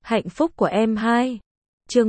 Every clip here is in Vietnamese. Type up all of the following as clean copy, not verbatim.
Hạnh phúc của em 2. Chương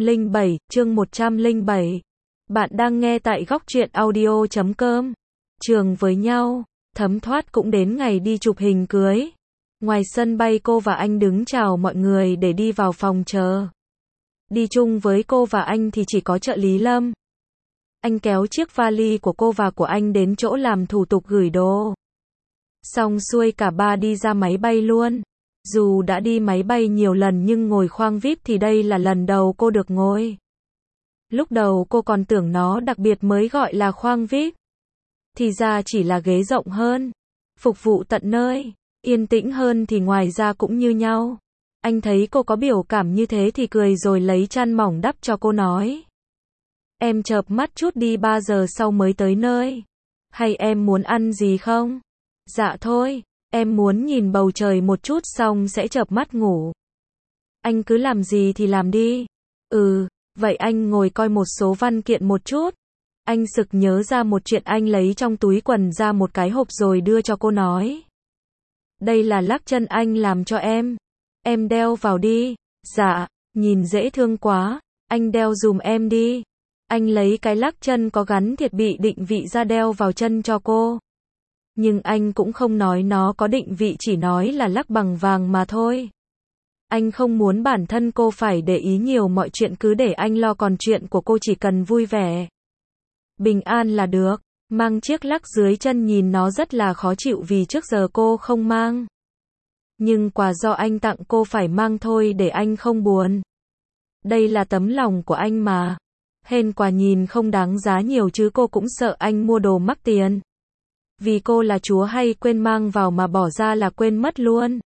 107. Bạn đang nghe tại góc truyện audio.com. Trường với nhau, thấm thoát cũng đến ngày đi chụp hình cưới. Ngoài sân bay cô và anh đứng chào mọi người để đi vào phòng chờ. Đi chung với cô và anh thì chỉ có trợ lý Lâm. Anh kéo chiếc vali của cô và của anh đến chỗ làm thủ tục gửi đồ. Xong xuôi cả ba đi ra máy bay luôn. Dù đã đi máy bay nhiều lần nhưng ngồi khoang VIP thì đây là lần đầu cô được ngồi. Lúc đầu cô còn tưởng nó đặc biệt mới gọi là khoang VIP. Thì ra chỉ là ghế rộng hơn, phục vụ tận nơi, yên tĩnh hơn thì ngoài ra cũng như nhau. Anh thấy cô có biểu cảm như thế thì cười rồi lấy chăn mỏng đắp cho cô nói. Em chợp mắt chút đi, 3 giờ sau mới tới nơi. Hay em muốn ăn gì không? Dạ thôi, em muốn nhìn bầu trời một chút xong sẽ chợp mắt ngủ. Anh cứ làm gì thì làm đi. Vậy anh ngồi coi một số văn kiện một chút. Anh sực nhớ ra một chuyện, anh lấy trong túi quần ra một cái hộp rồi đưa cho cô nói. Đây là lắc chân anh làm cho em đeo vào đi. Dạ, nhìn dễ thương quá, anh đeo dùm em đi. Anh lấy cái lắc chân có gắn thiết bị định vị ra đeo vào chân cho cô. Nhưng anh cũng không nói nó có định vị, chỉ nói là lắc bằng vàng mà thôi. Anh không muốn bản thân cô phải để ý nhiều mọi chuyện, cứ để anh lo, còn chuyện của cô chỉ cần vui vẻ, bình an là được. Mang chiếc lắc dưới chân nhìn nó rất là khó chịu vì trước giờ cô không mang. Nhưng quà do anh tặng cô phải mang thôi để anh không buồn. Đây là tấm lòng của anh mà. Hên quà nhìn không đáng giá nhiều chứ cô cũng sợ anh mua đồ mắc tiền. Vì cô là chúa hay quên mang vào mà bỏ ra là quên mất luôn.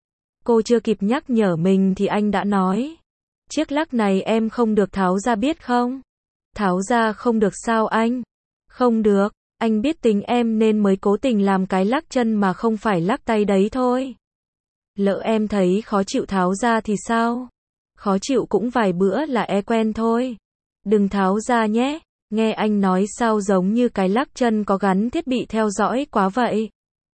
Cô chưa kịp nhắc nhở mình thì anh đã nói. Chiếc lắc này em không được tháo ra biết không? Tháo ra không được sao anh? Không được, anh biết tính em nên mới cố tình làm cái lắc chân mà không phải lắc tay đấy thôi. Lỡ em thấy khó chịu tháo ra thì sao? Khó chịu cũng vài bữa là quen thôi. Đừng tháo ra nhé. Nghe anh nói sao giống như cái lắc chân có gắn thiết bị theo dõi quá vậy.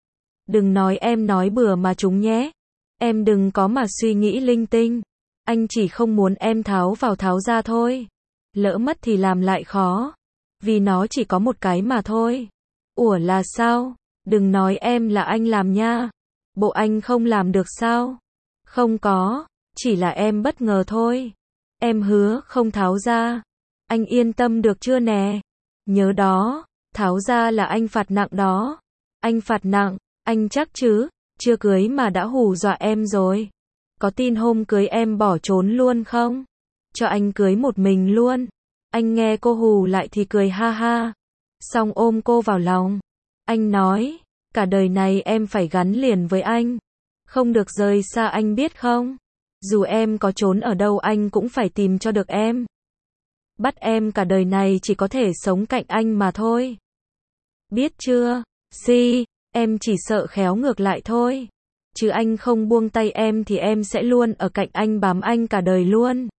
Đừng nói em nói bừa mà chúng nhé. Em đừng có mà suy nghĩ linh tinh. Anh chỉ không muốn em tháo vào tháo ra thôi. Lỡ mất thì làm lại khó. Vì nó chỉ có một cái mà thôi. Ủa là sao? Đừng nói em là anh làm nha. Bộ anh không làm được sao? Không có, chỉ là em bất ngờ thôi. Em hứa không tháo ra. Anh yên tâm được chưa nè? Nhớ đó, tháo ra là anh phạt nặng đó. Anh phạt nặng, anh chắc chứ? Chưa cưới mà đã hù dọa em rồi. Có tin hôm cưới em bỏ trốn luôn không? Cho anh cưới một mình luôn. Anh nghe cô hù lại thì cười ha ha. Xong ôm cô vào lòng. Anh nói, cả đời này em phải gắn liền với anh. Không được rời xa anh biết không? Dù em có trốn ở đâu anh cũng phải tìm cho được em. Bắt em cả đời này chỉ có thể sống cạnh anh mà thôi. Biết chưa? Em chỉ sợ khéo ngược lại thôi. Chứ anh không buông tay em thì em sẽ luôn ở cạnh anh, bám anh cả đời luôn.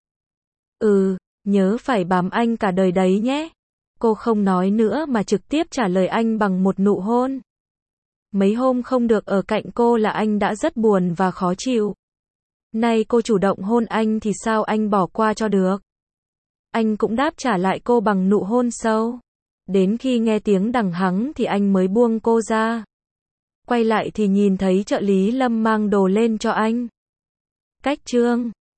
Nhớ phải bám anh cả đời đấy nhé. Cô không nói nữa mà trực tiếp trả lời anh bằng một nụ hôn. Mấy hôm không được ở cạnh cô là anh đã rất buồn và khó chịu. Nay cô chủ động hôn anh thì sao anh bỏ qua cho được. Anh cũng đáp trả lại cô bằng nụ hôn sâu. Đến khi nghe tiếng đằng hắng thì anh mới buông cô ra. Quay lại thì nhìn thấy trợ lý Lâm mang đồ lên cho anh. Cách trương.